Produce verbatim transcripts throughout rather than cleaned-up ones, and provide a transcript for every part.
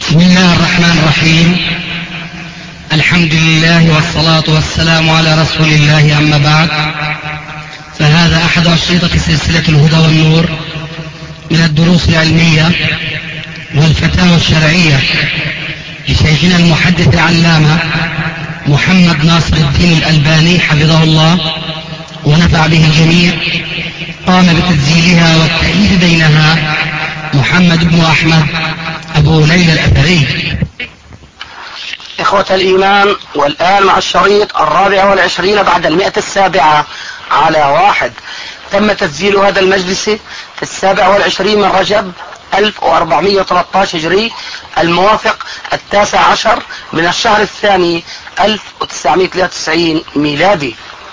بسم الله الرحمن الرحيم. الحمد لله والصلاة والسلام على رسول الله، أما بعد، فهذا أحد أشرطة سلسلة الهدى والنور من الدروس العلمية والفتاوى الشرعية لشيخنا المحدث العلامة محمد ناصر الدين الألباني حفظه الله ونفع به الجميع. قام بتسجيلها والتأليف بينها محمد بن أحمد أبو ليلى الأثري. إخوة الإيمان، والآن مع الشريط الرابع والعشرين بعد المئة السابعة على واحد. تم تسجيل هذا المجلس في السابع والعشرين من رجب ألف وأربعمائة وثلاثة عشر هجري، الموافق التاسع عشر من الشهر الثاني ألف وتسعمائة وثلاثة وتسعين ميلادي.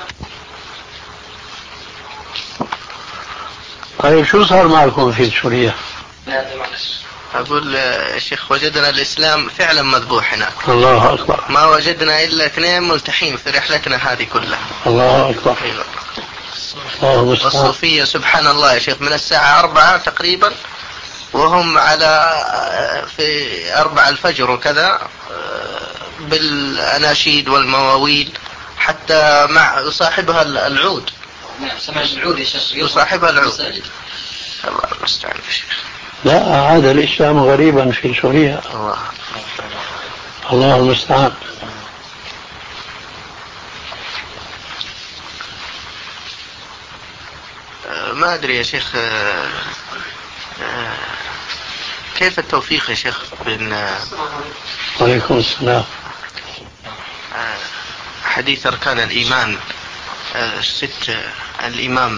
طيب شو صار معكم في سوريا؟ أقول يا شيخ، وجدنا الإسلام فعلا مذبوح هناك. الله أكبر. ما وجدنا إلا اثنين ملتحين في رحلتنا هذه كلها. الله أكبر. الله والصوفية سبحان الله يا شيخ من الساعة أربعة تقريبا وهم على في أربع الفجر وكذا بالأناشيد والمواويل، حتى مع يصاحبها العود. نعم، سمع العود يا شيخ. يصاحبها العود. الله المستعان يا شيخ. لا، عاد الإسلام غريبا في سوريا. الله الله المستعان. ما أدري يا شيخ، كيف التوفيق يا شيخ بين عليكم السلام حديث أركان الإيمان ست، الإيمان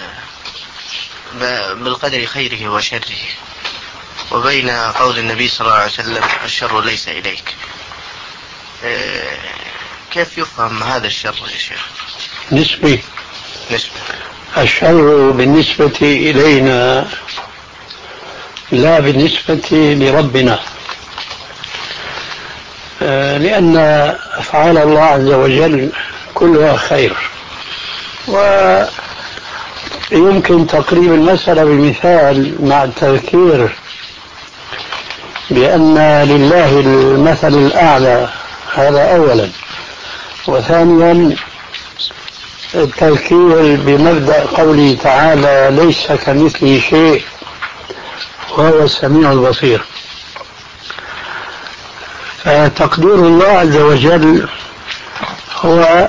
بالقدر خيره وشره، وبين قول النبي صلى الله عليه وسلم الشر ليس إليك، كيف يفهم هذا الشر يا شيخ؟ نسبي. نسبي. الشر بالنسبة إلينا لا بالنسبة لربنا، لأن أفعال الله عز وجل كلها خير. ويمكن تقريب المسألة بمثال مع التذكير بأن لله المثل الأعلى، هذا أولا. وثانيا التذكير بمبدأ قوله تعالى ليس كمثله شيء وهو السميع البصير. فتقدير الله عز وجل هو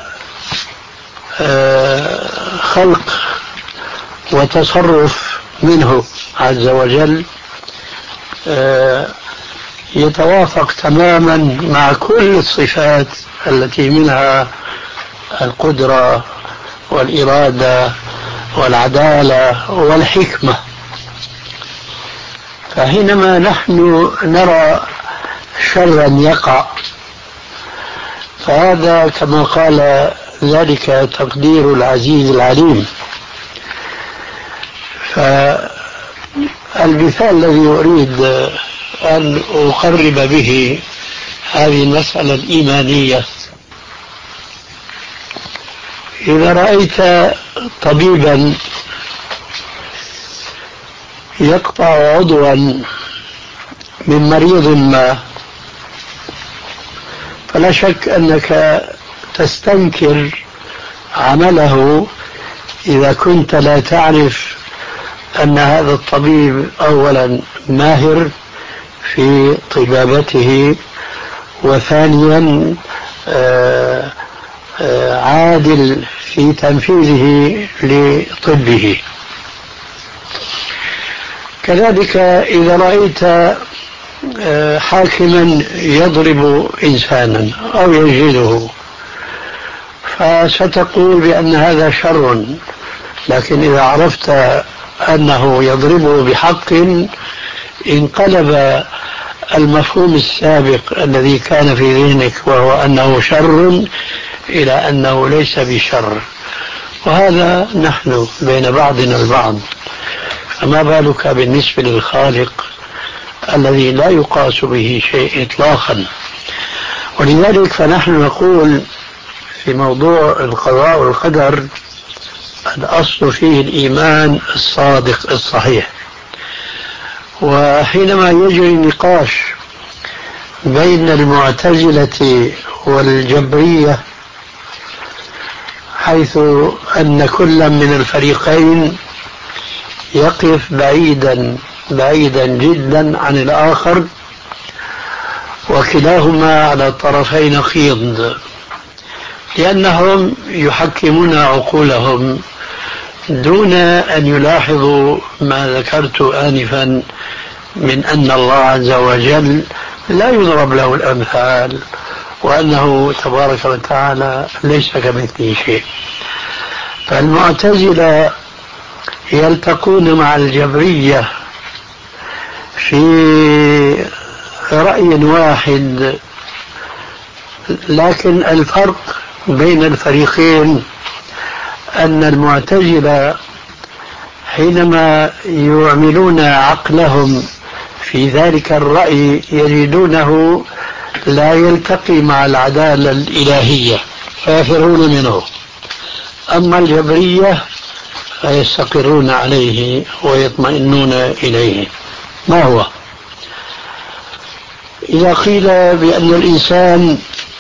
خلق وتصرف منه عز وجل يتوافق تماما مع كل الصفات التي منها القدرة والإرادة والعدالة والحكمة. فحينما نحن نرى شرا يقع، فهذا كما قال ذلك تقدير العزيز العليم. فالمثال الذي أريد أن أقرب به هذه المسألة الإيمانية، إذا رأيت طبيبا يقطع عضوا من مريض ما، فلا شك أنك تستنكر عمله إذا كنت لا تعرف أن هذا الطبيب أولا ماهر في طبابته، وثانيا عادل في تنفيذه لطبه. كذلك إذا رأيت حاكما يضرب إنسانا أو يجلده، فستقول بأن هذا شر، لكن إذا عرفت أنه يضربه بحق انقلب المفهوم السابق الذي كان في ذهنك وهو أنه شر إلى أنه ليس بشر. وهذا نحن بين بعضنا البعض، فما بالك بالنسبة للخالق الذي لا يقاس به شيء إطلاقا. ولذلك فنحن نقول في موضوع القضاء والقدر الأصل فيه الإيمان الصادق الصحيح. وحينما يجري النقاش بين المعتزلة والجبرية، حيث أن كل من الفريقين يقف بعيدا بعيدا جدا عن الآخر، وكلاهما على طرفي نقيض، لأنهم يحكمون عقولهم دون أن يلاحظوا ما ذكرت آنفا من أن الله عز وجل لا يضرب له الأمثال، وأنه تبارك وتعالى ليس كمثله شيء. فالمعتزلة يلتقون مع الجبرية في رأي واحد، لكن الفرق بين الفريقين أن المعتزلة حينما يعملون عقلهم في ذلك الرأي يجدونه لا يلتقي مع العدالة الإلهية فيفرون منه، أما الجبرية فيستقرون عليه ويطمئنون إليه. ما هو؟ إذا قيل بأن الإنسان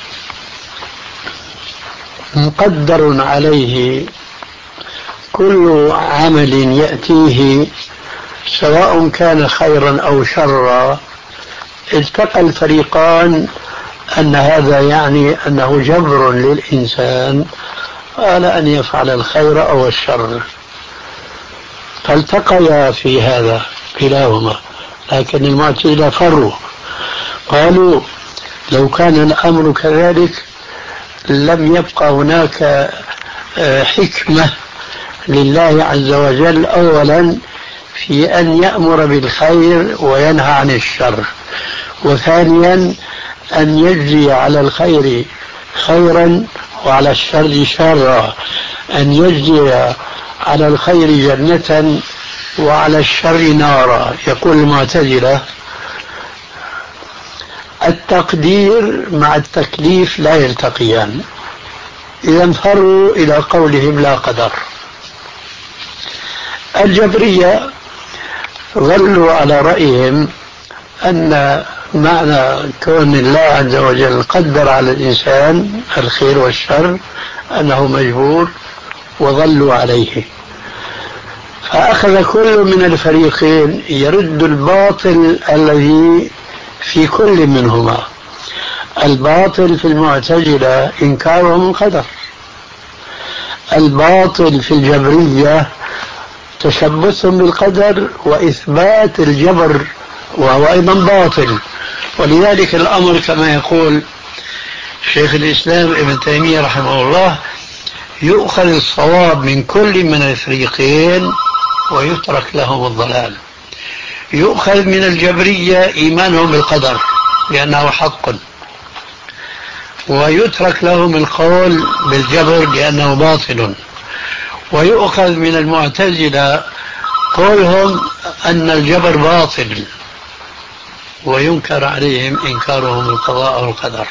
مقدر عليه كل عمل يأتيه سواء كان خيرا أو شرا، التقى الفريقان أن هذا يعني أنه جبر للإنسان على أن يفعل الخير أو الشر، فالتقيا في هذا كلاهما. لكن المعتزلة فروا، قالوا لو كان الأمر كذلك لم يبقى هناك حكمة لله عز وجل أولا في أن يأمر بالخير وينهى عن الشر، وثانيا أن يجزي على الخير خيرا وعلى الشر شرا، أن يجزي على الخير جنة وعلى الشر نارا. يقول المعتزلة التقدير مع التكليف لا يلتقيان، إذا فروا إلى قولهم لا قدر. الجبرية ظلوا على رأيهم أن معنى كون الله عز وجل قدر على الإنسان الخير والشر أنه مجبور، وظلوا عليه. فأخذ كل من الفريقين يرد الباطل الذي في كل منهما. الباطل في المعتزلة إنكارهم القدر، الباطل في الجبرية تشبثهم بالقدر وإثبات الجبر، وهو أيضا باطل. ولذلك الأمر كما يقول شيخ الإسلام ابن تيمية رحمه الله يؤخذ الصواب من كل من الفريقين ويترك لهم الضلال. يؤخذ من الجبرية إيمانهم بالقدر لأنه حق، ويترك لهم القول بالجبر لأنه باطل. ويؤخذ من المعتزلة قولهم أن الجبر باطل، وينكر عليهم إنكارهم القضاء والقدر.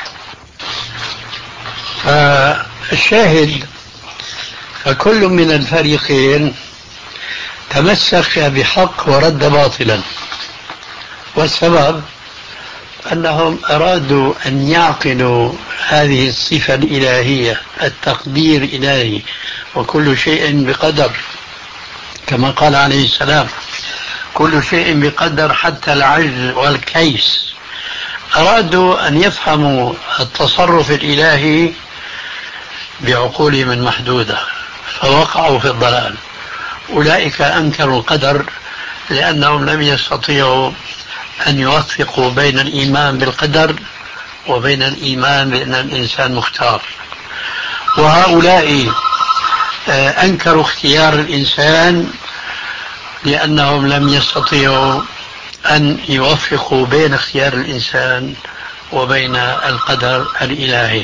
فالشاهد فكل من الفريقين تمسك بحق ورد باطلا، والسبب أنهم أرادوا أن يعقلوا هذه الصفة الإلهية، التقدير الإلهي، وكل شيء بقدر، كما قال عليه السلام كل شيء بقدر حتى العجز والكيس. أرادوا أن يفهموا التصرف الإلهي بعقولهم المحدودة فوقعوا في الضلال. أولئك أنكروا القدر لأنهم لم يستطيعوا أن يوفقوا بين الإيمان بالقدر وبين الإيمان بأن الإنسان مختار. وهؤلاء أنكروا اختيار الإنسان لأنهم لم يستطيعوا أن يوفقوا بين اختيار الإنسان وبين القدر الإلهي.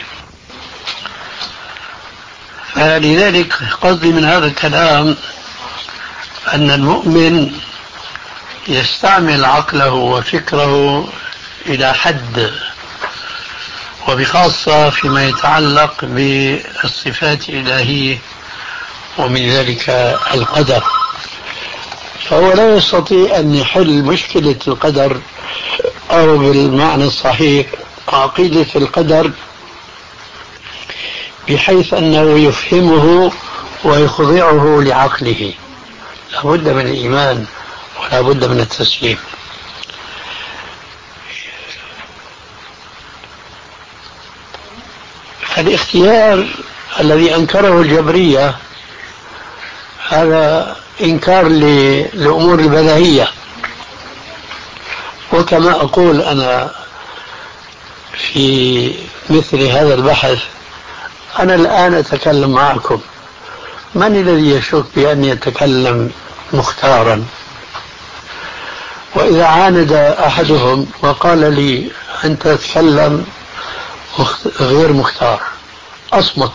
فلذلك قصدي من هذا الكلام أن المؤمن يستعمل عقله وفكره إلى حد، وبخاصة فيما يتعلق بالصفات الإلهية ومن ذلك القدر. فهو لا يستطيع أن يحل مشكلة القدر أو بالمعنى الصحيح عقيدة القدر، بحيث أنه يفهمه ويخضعه لعقله. لا بد من الإيمان ولا بد من التسليم. فالاختيار الذي أنكره الجبرية هذا إنكار للأمور البديهية. وكما أقول أنا في مثل هذا البحث، أنا الآن أتكلم معكم، من الذي يشك بأني أتكلم مختارا؟ وإذا عاند أحدهم وقال لي أنت تتكلم غير مختار، أصمت.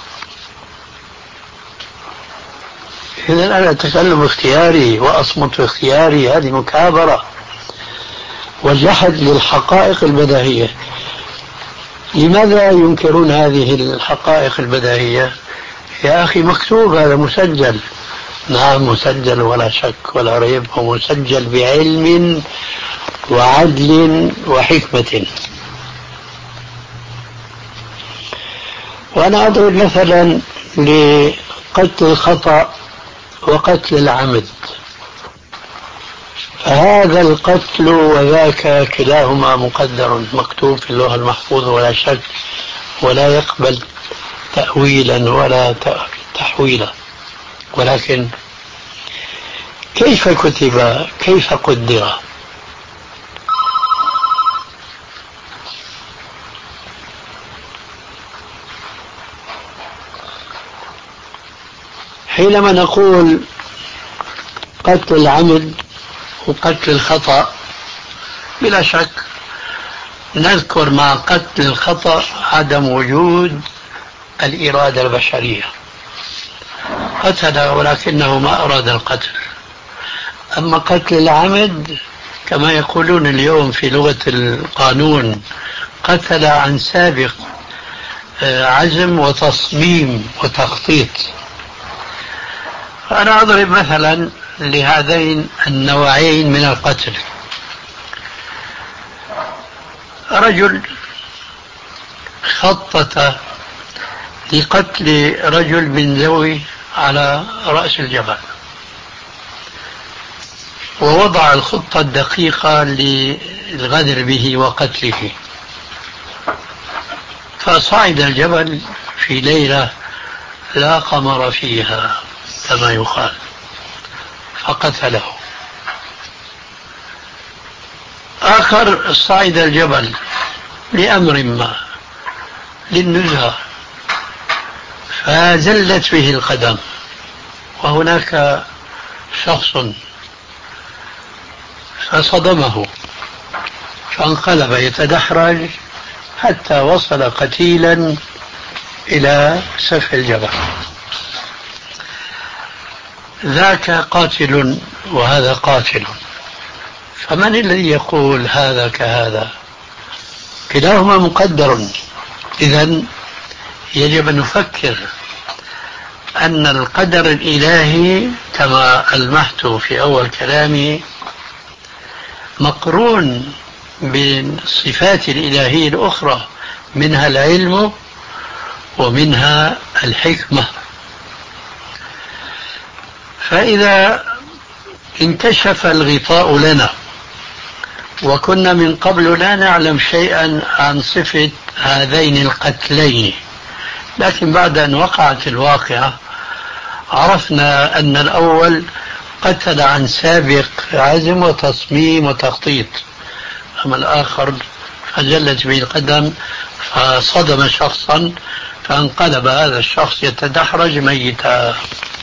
إذن أنا أتكلم اختياري وأصمت اختياري، هذه مكابرة وجحد للحقائق البديهية. لماذا ينكرون هذه الحقائق البديهية؟ يا أخي مكتوب، هذا مسجل. نعم مسجل ولا شك ولا ريب، ومسجل بعلم وعدل وحكمة. وأنا أضرب مثلا لقتل الخطأ وقتل العمد، فهذا القتل وذاك كلاهما مقدر مكتوب في اللوح المحفوظ ولا شك، ولا يقبل تأويلا ولا تحويلا. ولكن كيف كتب؟ كيف قدر؟ حينما نقول قتل العمد وقتل الخطأ، بلا شك نذكر مع قتل الخطأ عدم وجود الإرادة البشرية. قتل ولكنه ما أراد القتل. أما قتل العمد كما يقولون اليوم في لغة القانون، قتل عن سابق عزم وتصميم وتخطيط. أنا أضرب مثلا لهذين النوعين من القتل. رجل خطط لقتل رجل من ذوي على رأس الجبل، ووضع الخطة الدقيقة للغدر به وقتله، فصعد الجبل في ليلة لا قمر فيها كما يقال فقتله. آخر صعد الجبل لأمر ما، للنزهة، فزلت به القدم، وهناك شخص فصدمه فانقلب يتدحرج حتى وصل قتيلا إلى سفح الجبل. ذاك قاتل وهذا قاتل، فمن الذي يقول هذا كهذا؟ كلاهما مقدر. إذن يجب أن نفكر أن القدر الإلهي كما ألمحت في أول كلامي مقرون بالصفات الإلهية الأخرى، منها العلم ومنها الحكمة. فإذا انكشف الغطاء لنا وكنا من قبل لا نعلم شيئا عن صفة هذين القتلين، لكن بعد أن وقعت الواقعة عرفنا أن الأول قتل عن سابق عزم وتصميم وتخطيط، أما الآخر فجلت به القدم فصدم شخصا فانقلب هذا الشخص يتدحرج ميتا.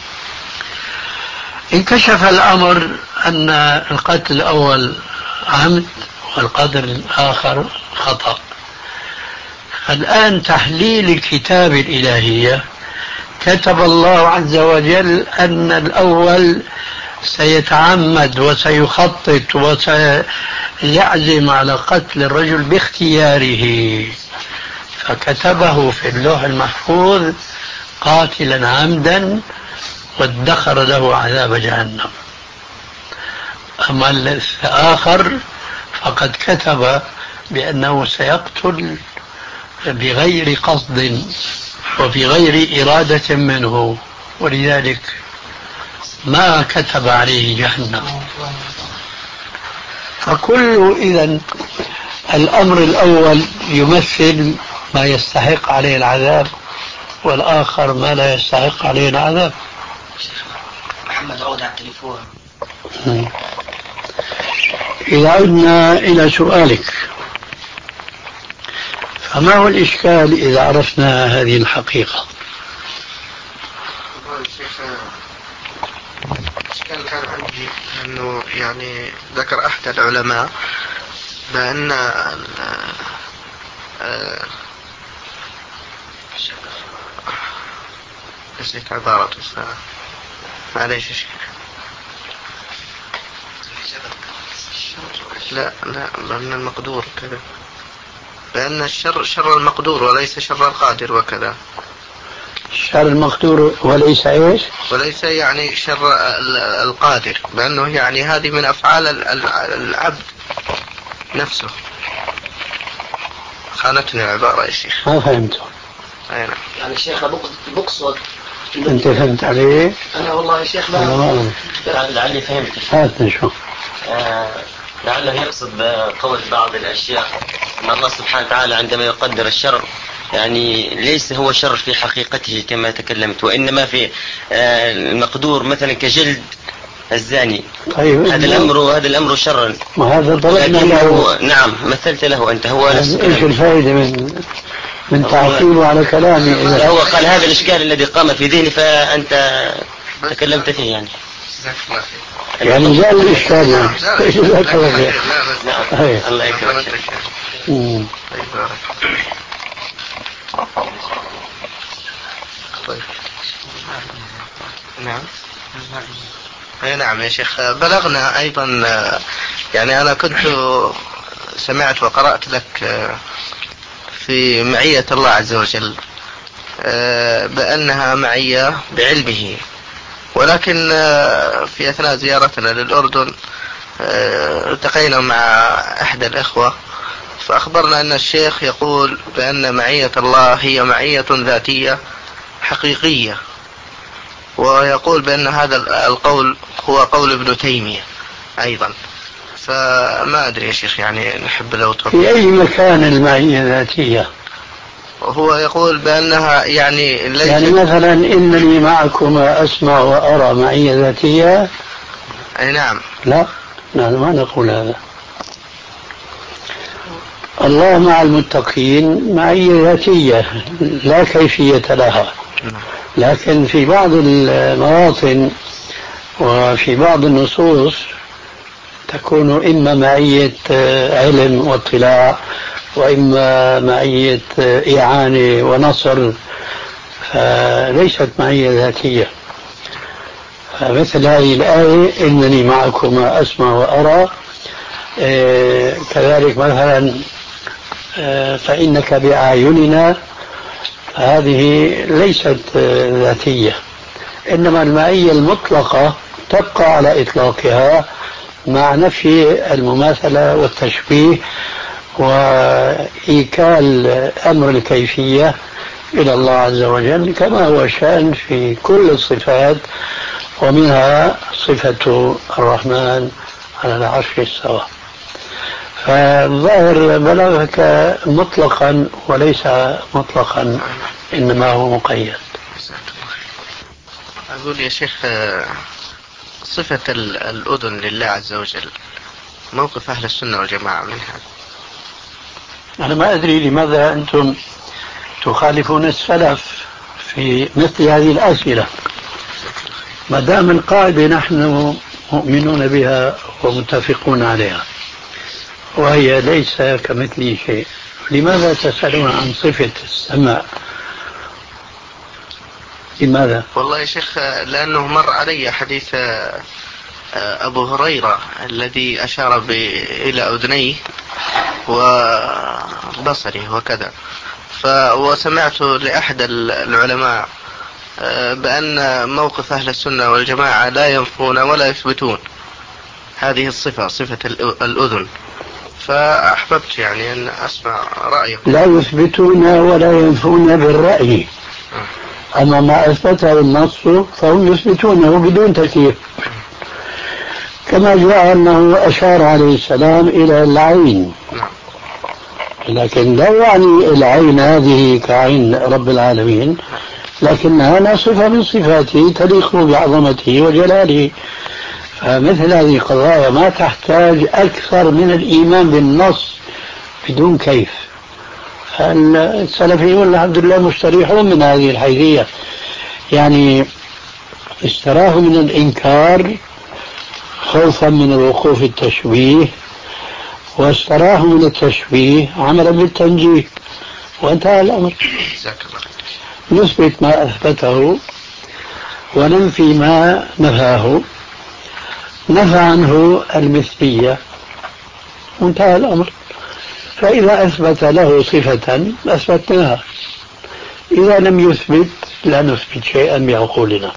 انكشف الأمر أن القتل الأول عمد والقتل الآخر خطأ. الآن تحليل الكتاب الإلهية، كتب الله عز وجل أن الأول سيتعمد وسيخطط وسيعزم على قتل الرجل باختياره، فكتبه في اللوح المحفوظ قاتلا عمدا وادخر له عذاب جهنم. أما الآخر فقد كتب بأنه سيقتل بغير قصد وبغير إرادة منه، ولذلك ما كتب عليه جهنم. فكل إذن الأمر الأول يمثل ما يستحق عليه العذاب، والآخر ما لا يستحق عليه العذاب. محمد عود على التليفون. إذا عدنا إلى سؤالك، فما هو الإشكال إذا عرفنا هذه الحقيقة؟ الإشكال كان عندي أنه يعني ذكر أحد العلماء بأن نسيت عبارة معليش شيء. لا لا بأن المقدور كذا، بأن الشر شر المقدور وليس شر القادر وكذا. شر المقدور وليس ايش؟ وليس يعني شر القادر، بأنه يعني هذه من أفعال العبد نفسه. خانتني العبارة يا شيخ. ما فهمته. أين؟ يعني الشيخ بقصد. أنت فهمت عليه؟ أنا والله يا شيخ ما ما لعلي فهمت. هات نشوف. آه لعله يقصد بقول بعض الأشياء أن الله سبحانه وتعالى عندما يقدر الشر يعني ليس هو شر في حقيقته كما تكلمت، وإنما في آه المقدور مثلا كجلد الزاني. طيب هذا الأمر هذا الأمر شرا. وهذا ضربنا له. نعم مثلت له أنت. هو ايش الفائدة من من تعقيبه على كلامي؟ إذا هو قال هذا الإشكال الذي قام في ذهني فأنت تكلمت فيه يعني. يعني جاء الإشكال يعني. ايش ذاك الوضع؟ نعم الله يكرمك. طيب نعم اي نعم يا شيخ. بلغنا ايضا يعني انا كنت سمعت وقرأت لك في معية الله عز وجل بأنها معية بعلمه، ولكن في أثناء زيارتنا للأردن التقينا مع أحد الإخوة فأخبرنا أن الشيخ يقول بأن معية الله هي معية ذاتية حقيقية، ويقول بأن هذا القول هو قول ابن تيمية أيضا. فما أدري يا شيخ يعني نحب لو في أي مكان المعية ذاتية؟ وهو يقول بأنها يعني ليس يعني مثلا إنني معكما أسمع وأرى معية ذاتية. أي نعم. لا نحن ما نقول هذا. الله مع المتقين معية ذاتية لا كيفية لها، لكن في بعض المواطن وفي بعض النصوص تكون إما معية علم واطلاع وإما معية إعانة ونصر، فليست معية ذاتية. فمثل هذه الآية إنني معكما أسمع وأرى، كذلك مثلا فإنك بأعيننا، هذه ليست ذاتية، إنما المعية المطلقة تبقى على إطلاقها مع نفي المماثلة والتشبيه وإيكال أمر الكيفية إلى الله عز وجل كما هو شأن في كل الصفات، ومنها صفة الرحمن على العرش استوى. فالظاهر بلغك مطلقا وليس مطلقا، إنما هو مقيد. أقول يا شيخ صفة الأذن لله عز وجل موقف أهل السنة والجماعة من هذا؟ أنا ما أدري لماذا أنتم تخالفون السلف في مثل هذه الأسئلة، ما دام القاعدة نحن مؤمنون بها ومتفقون عليها وهي ليس كمثله شيء، لماذا تسألون عن صفة السماء؟ لماذا؟ والله يا شيخ لأنه مر علي حديث أبو هريرة الذي أشار إلى أذنيه وبصره وكذا، وسمعت لأحد العلماء بأن موقف أهل السنة والجماعة لا ينفون ولا يثبتون هذه الصفة، صفة الأذن، فأحببت يعني أن أسمع رأيكم. لا يثبتون ولا ينفون بالرأي، أما ما أثبته النص فهم يثبتونه بدون تكييف، كما جاء أنه أشار عليه السلام إلى العين، لكن لا يعني العين هذه كعين رب العالمين، لكنها صفة من صفاته تليق بعظمته وجلاله. فمثل هذه القضايا ما تحتاج أكثر من الإيمان بالنص بدون كيف. السلفيون الحمد لله مستريحون من هذه الحيثية، يعني اشتراه من الإنكار خوفا من الوقوع في التشبيه، واشتراه من التشبيه عملا بالتنجيه، وانتهى الأمر. نثبت ما أثبته وننفي ما نفاه، نفى عنه المثلية وانتهى الأمر. فإذا أثبت له صفة أثبتناها، إذا لم يثبت لا نثبت شيئا بعقولنا.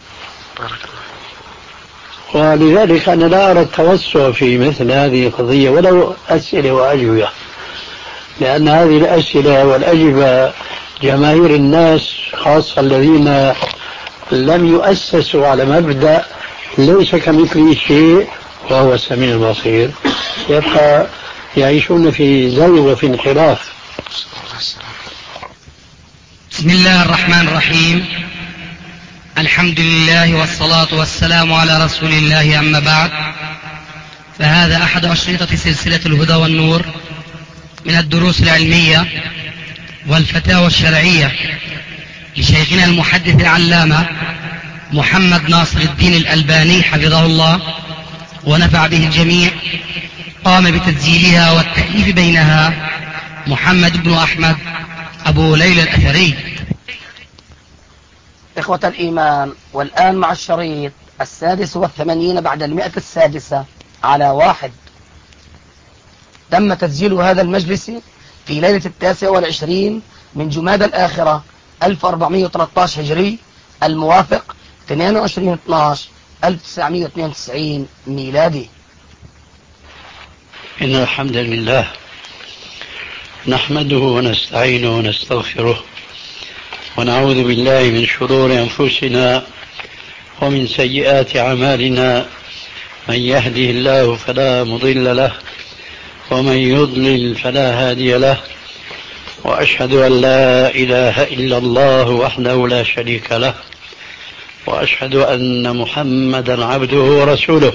ولذلك أنا لا أرى التوسع في مثل هذه القضية ولو أسئلة وأجوبة، لأن هذه الأسئلة والأجوبة جماهير الناس خاصة الذين لم يؤسسوا على مبدأ ليس كمثله شيء وهو السميع البصير، يبقى يعيشون في زي وفي انحراف. بسم الله الرحمن الرحيم، الحمد لله والصلاة والسلام على رسول الله، أما بعد، فهذا أحد أشرطة سلسلة الهدى والنور من الدروس العلمية والفتاوى الشرعية لشيخنا المحدث العلامة محمد ناصر الدين الألباني حفظه الله ونفع به الجميع. قام بتسجيلها والتأليف بينها محمد بن أحمد أبو ليلى الأثري. إخوة الإيمان، والآن مع الشريط السادس والثمانين بعد المئة السادسة على واحد. تم تسجيل هذا المجلس في ليلة التاسع والعشرين من جماد الآخرة ألف وأربعمائة وثلاثة عشر هجري، الموافق اثنين وعشرين اثني عشر ألف وتسعمائة واثنين وتسعين ميلادي. إن الحمد لله نحمده ونستعينه ونستغفره ونعوذ بالله من شرور أنفسنا ومن سيئات أعمالنا، من يهده الله فلا مضل له ومن يضلل فلا هادي له، وأشهد أن لا إله إلا الله وحده لا شريك له، وأشهد أن محمدا عبده ورسوله.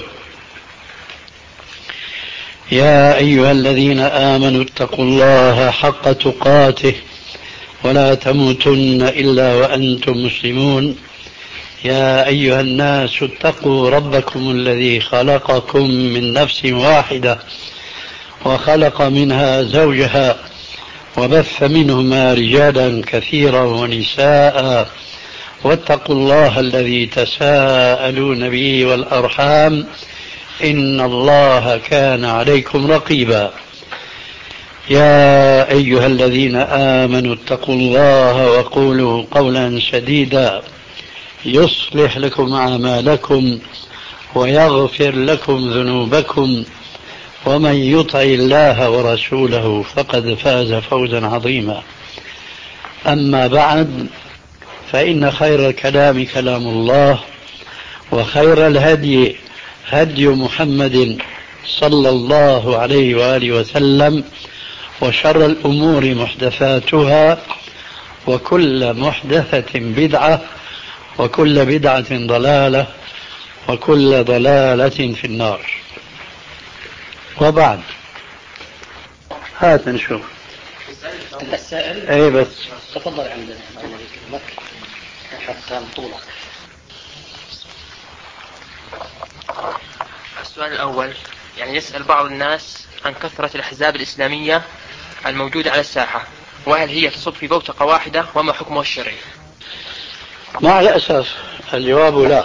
يا أيها الذين آمنوا اتقوا الله حق تقاته ولا تموتن إلا وأنتم مسلمون. يا أيها الناس اتقوا ربكم الذي خلقكم من نفس واحدة وخلق منها زوجها وبث منهما رجالا كثيرا ونساء، واتقوا الله الذي تساءلون به والأرحام إن الله كان عليكم رقيبا. يا أيها الذين آمنوا اتقوا الله وقولوا قولا سديدا يصلح لكم أعمالكم ويغفر لكم ذنوبكم، ومن يطع الله ورسوله فقد فاز فوزا عظيما. أما بعد، فإن خير الكلام كلام الله، وخير الهدي هدي محمد صلى الله عليه وآله وسلم، وشر الأمور محدثاتها، وكل محدثة بدعة، وكل بدعة ضلالة، وكل ضلالة في النار. وبعد، هات نشوف السائل. اي بس تفضل عندنا حتى طولك. السؤال الأول، يعني يسأل بعض الناس عن كثرة الأحزاب الإسلامية الموجودة على الساحة، وهل هي تصب في بوتقة واحدة، وما حكمها الشرعي؟ مع الأسف الجواب لا.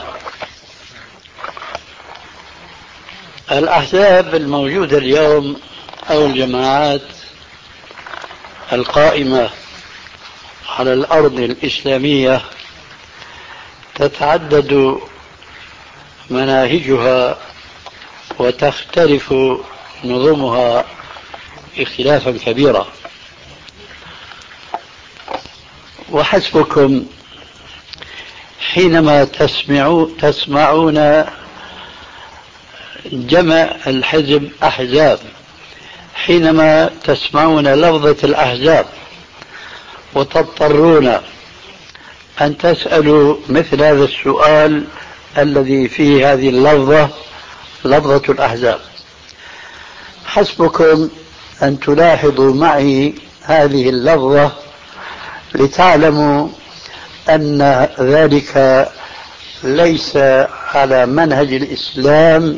الأحزاب الموجودة اليوم أو الجماعات القائمة على الأرض الإسلامية تتعدد مناهجها وتختلف نظمها اختلافا كبيرا. وحسبكم حينما تسمعوا تسمعون جمع الحزب أحزاب، حينما تسمعون لفظة الأحزاب وتضطرون أن تسألوا مثل هذا السؤال الذي فيه هذه اللفظة، لفظة الأحزاب، حسبكم أن تلاحظوا معي هذه اللفظة لتعلموا أن ذلك ليس على منهج الإسلام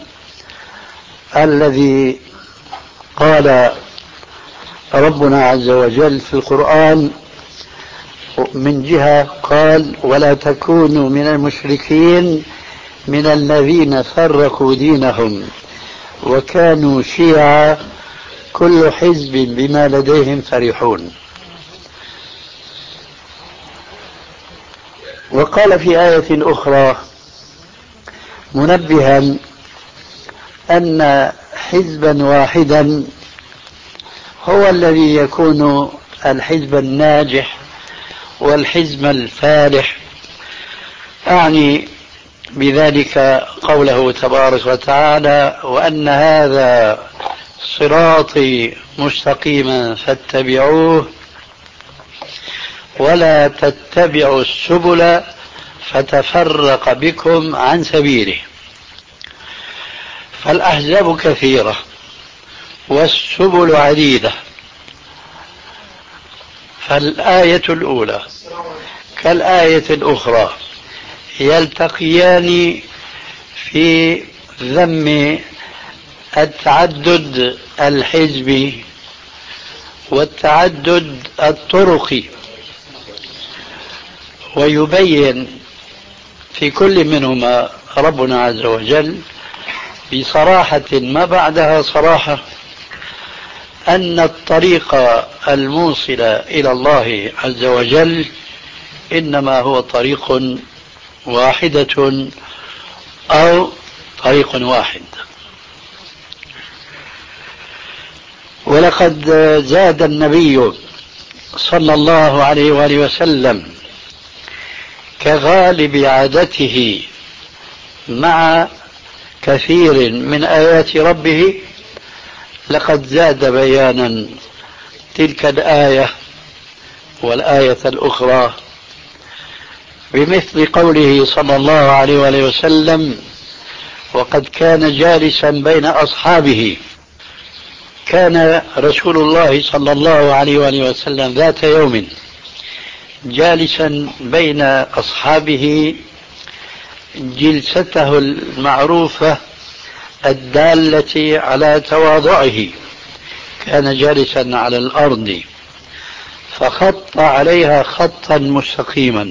الذي قال ربنا عز وجل في القرآن. من جهة قال ولا تكونوا من المشركين من الذين فرقوا دينهم وكانوا شيعا كل حزب بما لديهم فرحون. وقال في آية أخرى منبها أن حزبا واحدا هو الذي يكون الحزب الناجح والحزب الفالح، أعني بذلك قوله تبارك وتعالى وأن هذا صراطي مستقيما فاتبعوه ولا تتبعوا السبل فتفرق بكم عن سبيله. فالأحزاب كثيرة والسبل عديدة، فالآية الأولى كالآية الأخرى يلتقيان في ذم التعدد الحزبي والتعدد الطرقي، ويبين في كل منهما ربنا عز وجل بصراحة ما بعدها صراحة أن الطريق الموصل إلى الله عز وجل إنما هو طريق واحدة أو طريق واحد. ولقد زاد النبي صلى الله عليه وآله وسلم كغالب عادته مع كثير من آيات ربه، لقد زاد بيانا تلك الآية والآية الأخرى بمثل قوله صلى الله عليه وآله وسلم وقد كان جالسا بين أصحابه. كان رسول الله صلى الله عليه وآله وسلم ذات يوم جالسا بين أصحابه جلسته المعروفة الدالة على تواضعه، كان جالسا على الأرض فخط عليها خطا مستقيما،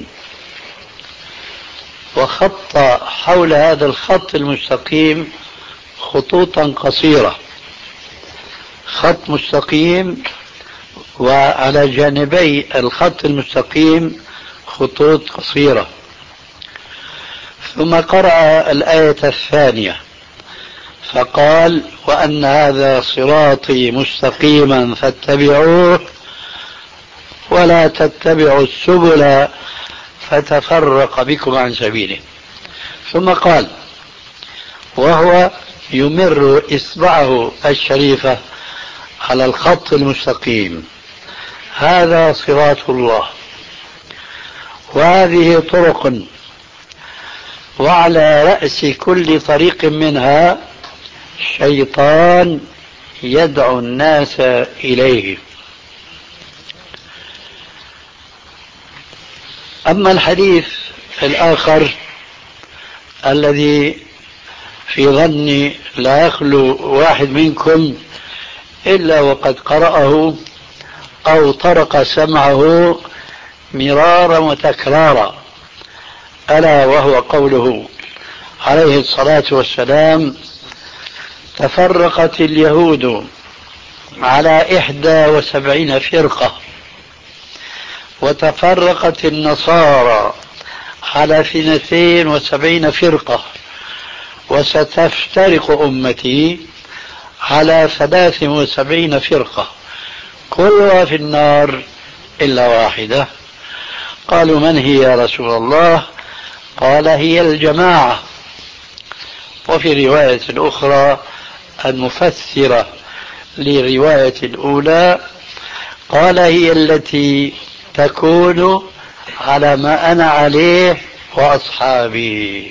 وخط حول هذا الخط المستقيم خطوطا قصيرة، خط مستقيم وعلى جانبي الخط المستقيم خطوط قصيرة. ثم قرأ الآية الثانية فقال وأن هذا صراطي مستقيما فاتبعوه ولا تتبعوا السبل فتفرق بكم عن سبيله. ثم قال وهو يمر إصبعه الشريفة على الخط المستقيم هذا صراط الله وهذه طرق، وعلى رأس كل طريق منها شيطان يدعو الناس إليه. أما الحديث الآخر الذي في ظني لا يخلو واحد منكم إلا وقد قرأه أو طرق سمعه مرارا وتكرارا، ألا وهو قوله عليه الصلاة والسلام تفرقت اليهود على إحدى وسبعين فرقة وتفرقت النصارى على اثنتين وسبعين فرقة وستفترق أمتي على ثلاث وسبعين فرقة كلها في النار إلا واحدة. قالوا من هي يا رسول الله؟ قال هي الجماعة. وفي رواية أخرى المفسرة لرواية الأولى قال هي التي تكون على ما أنا عليه وأصحابي.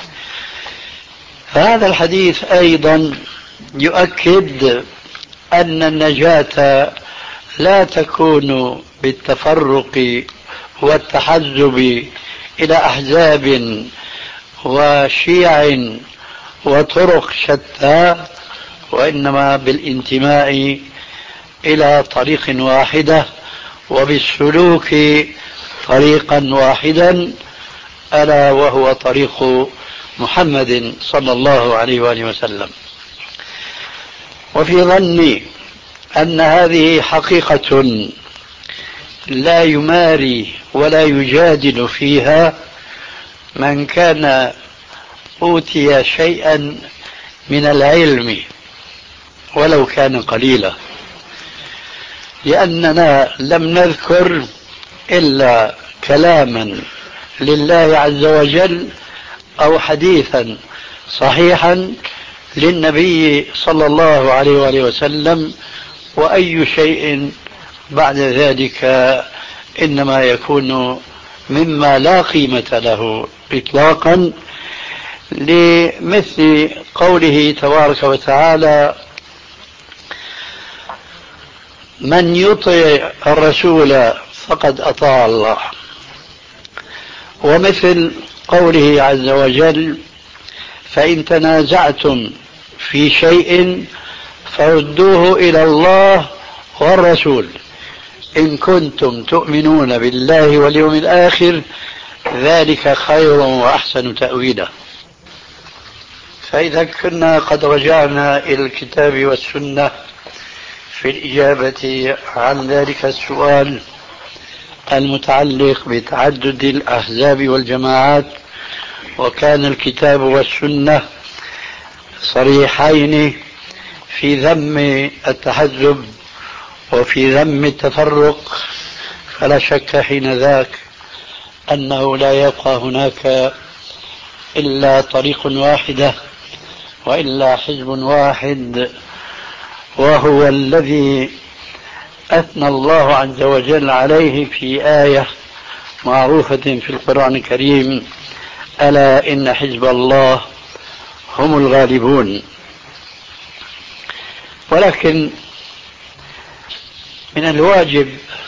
هذا الحديث أيضا يؤكد أن النجاة لا تكون بالتفرق والتحزب إلى أحزاب وشيع وطرق شتى، وإنما بالانتماء إلى طريق واحدة وبالسلوك طريقا واحدا، ألا وهو طريق محمد صلى الله عليه وآله وسلم. وفي ظني أن هذه حقيقة لا يماري ولا يجادل فيها من كان أوتي شيئا من العلم ولو كان قليلا، لأننا لم نذكر إلا كلاما لله عز وجل أو حديثا صحيحا للنبي صلى الله عليه وآله وسلم، وأي شيء بعد ذلك إنما يكون مما لا قيمة له إطلاقا، لمثل قوله تبارك وتعالى من يطع الرسول فقد أطاع الله، ومثل قوله عز وجل فإن تنازعتم في شيء فردوه إلى الله والرسول إن كنتم تؤمنون بالله واليوم الآخر ذلك خير وأحسن تأويلا. فإذا كنا قد رجعنا إلى الكتاب والسنة في الإجابة عن ذلك السؤال المتعلق بتعدد الأحزاب والجماعات، وكان الكتاب والسنة صريحين في ذم التحزب وفي ذم التفرق، فلا شك حين ذاك أنه لا يبقى هناك إلا طريق واحدة وإلا حزب واحد، وهو الذي أثنى الله عز وجل عليه في آية معروفة في القرآن الكريم ألا إن حزب الله هم الغالبون. ولكن من الواجب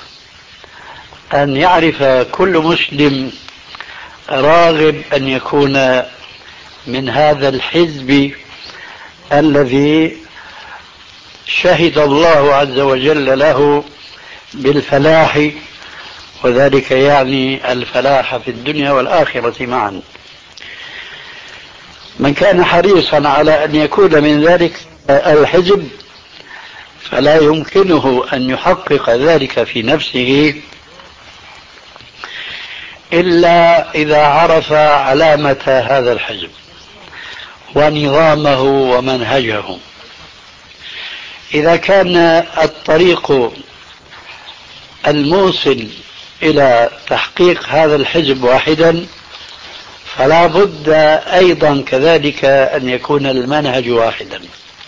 أن يعرف كل مسلم راغب أن يكون من هذا الحزب الذي شهد الله عز وجل له بالفلاح، وذلك يعني الفلاح في الدنيا والآخرة معا. من كان حريصا على أن يكون من ذلك الحزب فلا يمكنه أن يحقق ذلك في نفسه إلا إذا عرف علامة هذا الحزب ونظامه ومنهجه. إذا كان الطريق الموصل إلى تحقيق هذا الحزب واحدا فلا بد أيضا كذلك أن يكون المنهج واحدا.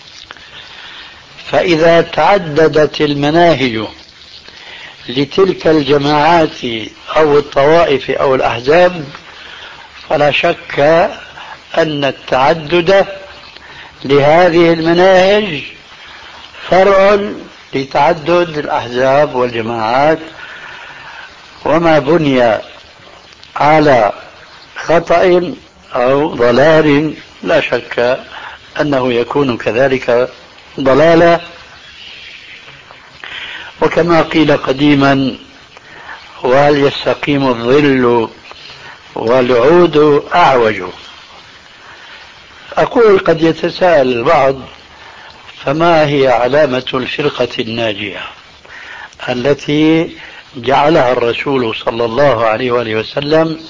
فإذا تعددت المناهج لتلك الجماعات أو الطوائف أو الأحزاب فلا شك أن التعدد لهذه المناهج فرع لتعدد الأحزاب والجماعات، وما بني على خطأ أو ضلال لا شك أنه يكون كذلك ضلالا. وكما قيل قديما وهل يستقيم الظل والعود أعوج. أقول قد يتساءل البعض فما هي علامة الفرقة الناجية التي جعلها الرسول صلى الله عليه وآله وسلم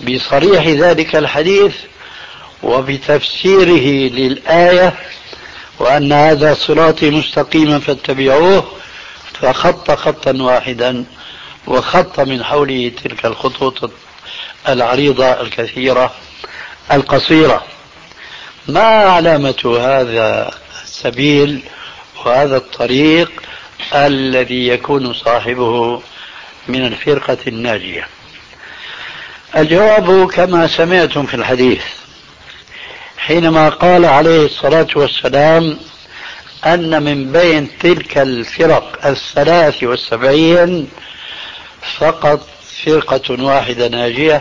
بصريح ذلك الحديث وبتفسيره للآية وأن هذا صراطي مستقيما فاتبعوه، فخط خطا واحدا وخط من حوله تلك الخطوط العريضة الكثيرة القصيرة. ما علامة هذا السبيل وهذا الطريق الذي يكون صاحبه من الفرقة الناجية؟ الجواب كما سمعتم في الحديث، حينما قال عليه الصلاة والسلام أن من بين تلك الفرق الثلاث والسبعين فقط فرقة واحدة ناجية،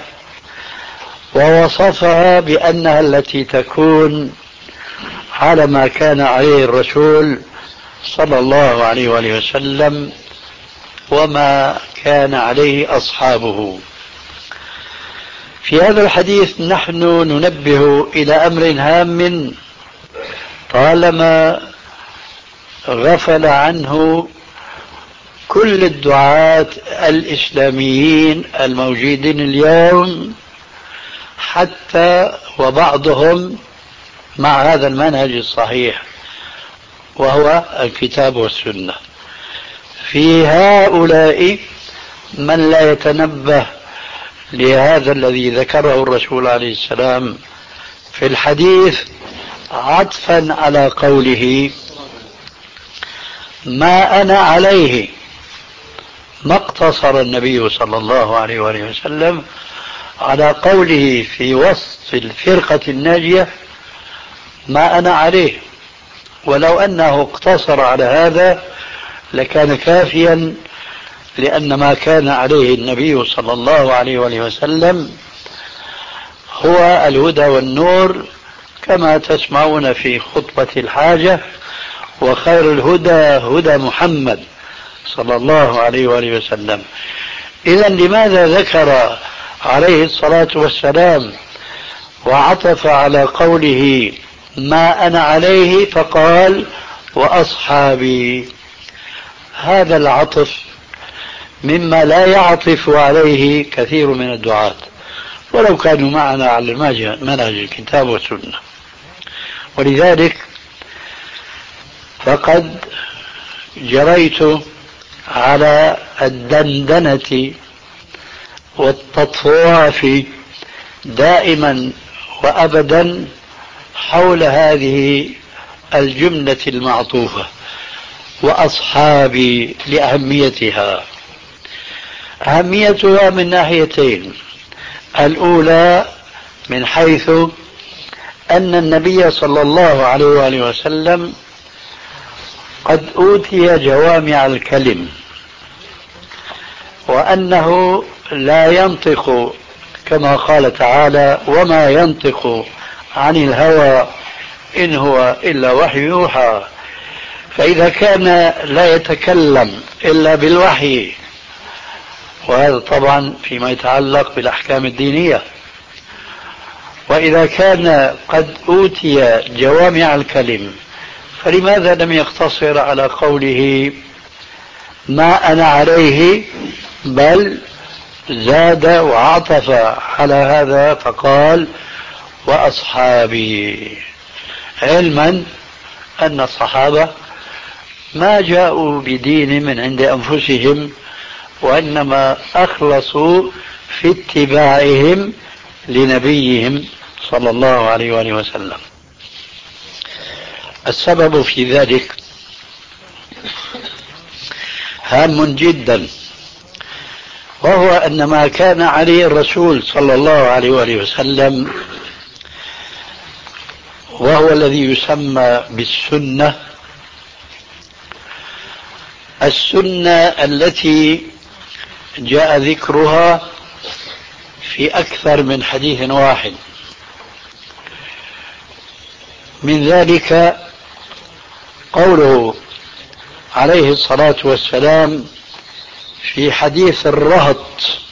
ووصفها بأنها التي تكون على ما كان عليه الرسول صلى الله عليه وآله وسلم وما كان عليه أصحابه. في هذا الحديث نحن ننبه إلى أمر هام طالما غفل عنه كل الدعاة الإسلاميين الموجودين اليوم، حتى وبعضهم مع هذا المنهج الصحيح وهو الكتاب والسنة. في هؤلاء من لا يتنبه لهذا الذي ذكره الرسول عليه السلام في الحديث عطفا على قوله ما أنا عليه، ما اقتصر النبي صلى الله عليه وآله وسلم على قوله في وصف الفرقة الناجية ما أنا عليه، ولو أنه اقتصر على هذا لكان كافيا، لأن ما كان عليه النبي صلى الله عليه وآله وسلم هو الهدى والنور، كما تسمعون في خطبة الحاجة وخير الهدى هدى محمد صلى الله عليه وآله وسلم. إذا لماذا ذكر عليه الصلاة والسلام وعطف على قوله ما أنا عليه فقال وأصحابي؟ هذا العطف مما لا يعطف عليه كثير من الدعاة ولو كانوا معنا على منهج الكتاب والسنة. ولذلك فقد جريت على الدندنة والتطواف دائما وأبدا حول هذه الجملة المعطوفة وأصحابي لأهميتها. أهميتها من ناحيتين: الأولى من حيث أن النبي صلى الله عليه وآله وسلم قد أوتي جوامع الكلم، وأنه لا ينطق كما قال تعالى وما ينطق عن الهوى إن هو إلا وحي يوحى. فإذا كان لا يتكلم إلا بالوحي، وهذا طبعا فيما يتعلق بالأحكام الدينية، وإذا كان قد أوتي جوامع الكلم فلماذا لم يقتصر على قوله ما أنا عليه، بل زاد وعطف على هذا فقال وأصحابي، علما أن الصحابة ما جاءوا بدين من عند أنفسهم، وإنما أخلصوا في اتباعهم لنبيهم صلى الله عليه وآله وسلم. السبب في ذلك هام جدا، وهو أن ما كان عليه الرسول صلى الله عليه وآله وسلم وهو الذي يسمى بالسنة، السنة التي جاء ذكرها في أكثر من حديث واحد. من ذلك قوله عليه الصلاة والسلام في حديث الرهط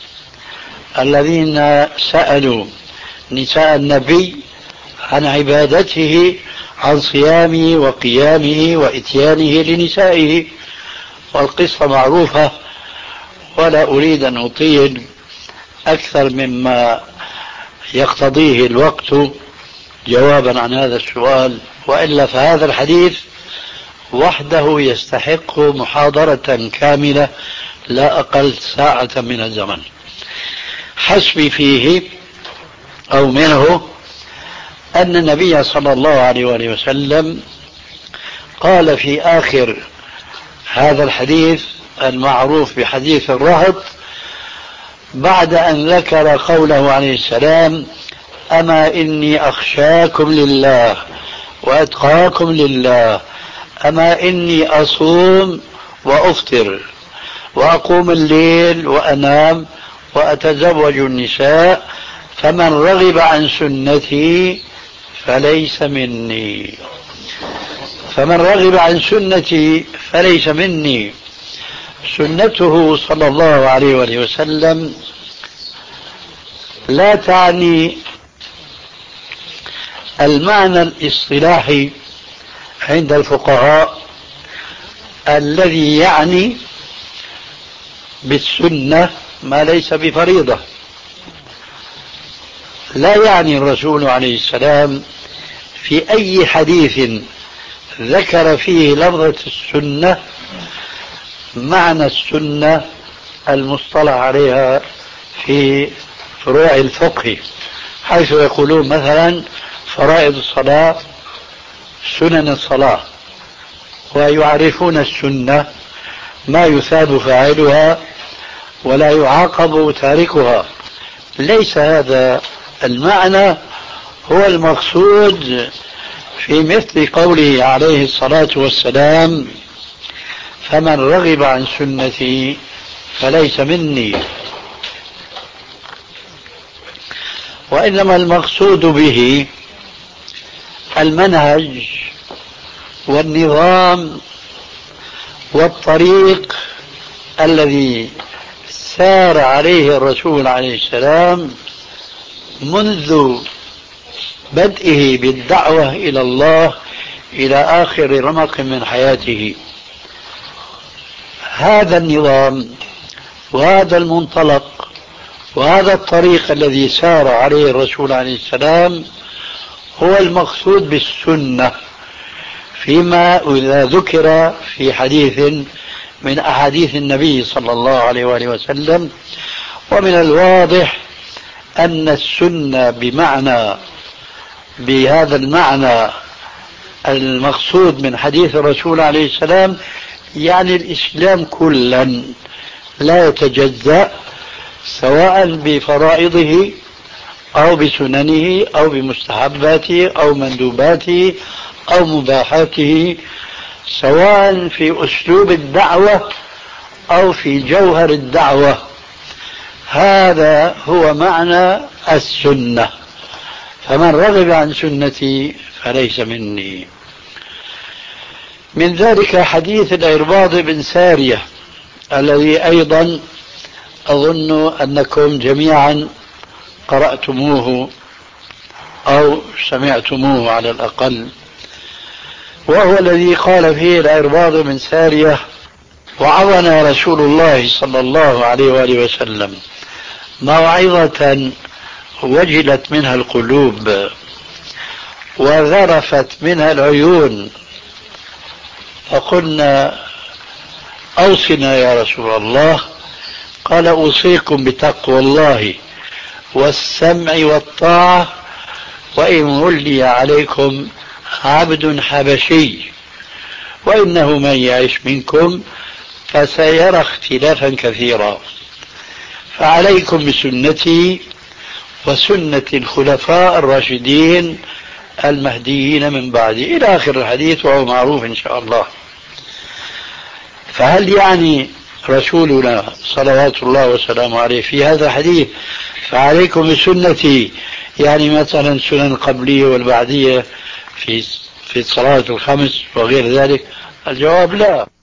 الذين سألوا نساء النبي عن عبادته، عن صيامه وقيامه وإتيانه لنسائه، والقصة معروفة ولا أريد أن أطيل أكثر مما يقتضيه الوقت، جوابا عن هذا السؤال، وإلا فهذا الحديث وحده يستحق محاضرة كاملة لا أقل ساعة من الزمن. حسبي فيه أو منه أن النبي صلى الله عليه وآله وسلم قال في آخر هذا الحديث المعروف بحديث الرهط، بعد أن ذكر قوله عليه السلام: أما إني أخشاكم لله وأتقاكم لله، أما إني أصوم وأفطر وأقوم الليل وأنام وأتزوج النساء، فمن رغب عن سنتي فليس مني. فمن رغب عن سنتي فليس مني. سنته صلى الله عليه وآله وسلم لا تعني المعنى الاصطلاحي عند الفقهاء الذي يعني بالسنة ما ليس بفريضة. لا يعني الرسول عليه السلام في أي حديث ذكر فيه لفظة السنة معنى السنة المصطلح عليها في فروع الفقه، حيث يقولون مثلا فرائض الصلاة سنن الصلاة، ويعرفون السنة ما يثاب فاعلها ولا يعاقب تاركها. ليس هذا المعنى هو المقصود في مثل قوله عليه الصلاة والسلام: فمن رغب عن سنتي فليس مني. وإنما المقصود به المنهج والنظام والطريق الذي سار عليه الرسول عليه السلام منذ بدئه بالدعوة إلى الله إلى آخر رمق من حياته. هذا النظام وهذا المنطلق وهذا الطريق الذي سار عليه الرسول عليه السلام هو المقصود بالسنة، فيما إذا ذكر في حديث من أحاديث النبي صلى الله عليه وآله وسلم. ومن الواضح أن السنة بمعنى بهذا المعنى المقصود من حديث الرسول عليه السلام يعني الإسلام كلا لا يتجزأ، سواء بفرائضه أو بسننه أو بمستحباته أو مندوباته أو مباحاته، سواء في أسلوب الدعوة أو في جوهر الدعوة. هذا هو معنى السنة. فمن رغب عن سنتي فليس مني. من ذلك حديث العرباض بن سارية الذي أيضا أظن أنكم جميعا قرأتموه أو سمعتموه على الأقل، وهو الذي قال فيه العرباض بن سارية: وعظنا رسول الله صلى الله عليه وآله وسلم موعظة وجلت منها القلوب وذرفت منها العيون، فقلنا: أوصنا يا رسول الله. قال: أوصيكم بتقوى الله والسمع والطاعة، وإن ولي عليكم عبد حبشي، وإنه من يعش منكم فسيرى اختلافا كثيرا، فعليكم بسنتي وسنة الخلفاء الراشدين المهديين من بعدي، إلى آخر الحديث، وهو معروف إن شاء الله. فهل يعني رسولنا صلوات الله وسلامه عليه في هذا الحديث فعليكم بسنتي يعني مثلا السنن القبلية والبعدية في في الصلاة الخمس وغير ذلك؟ الجواب لا.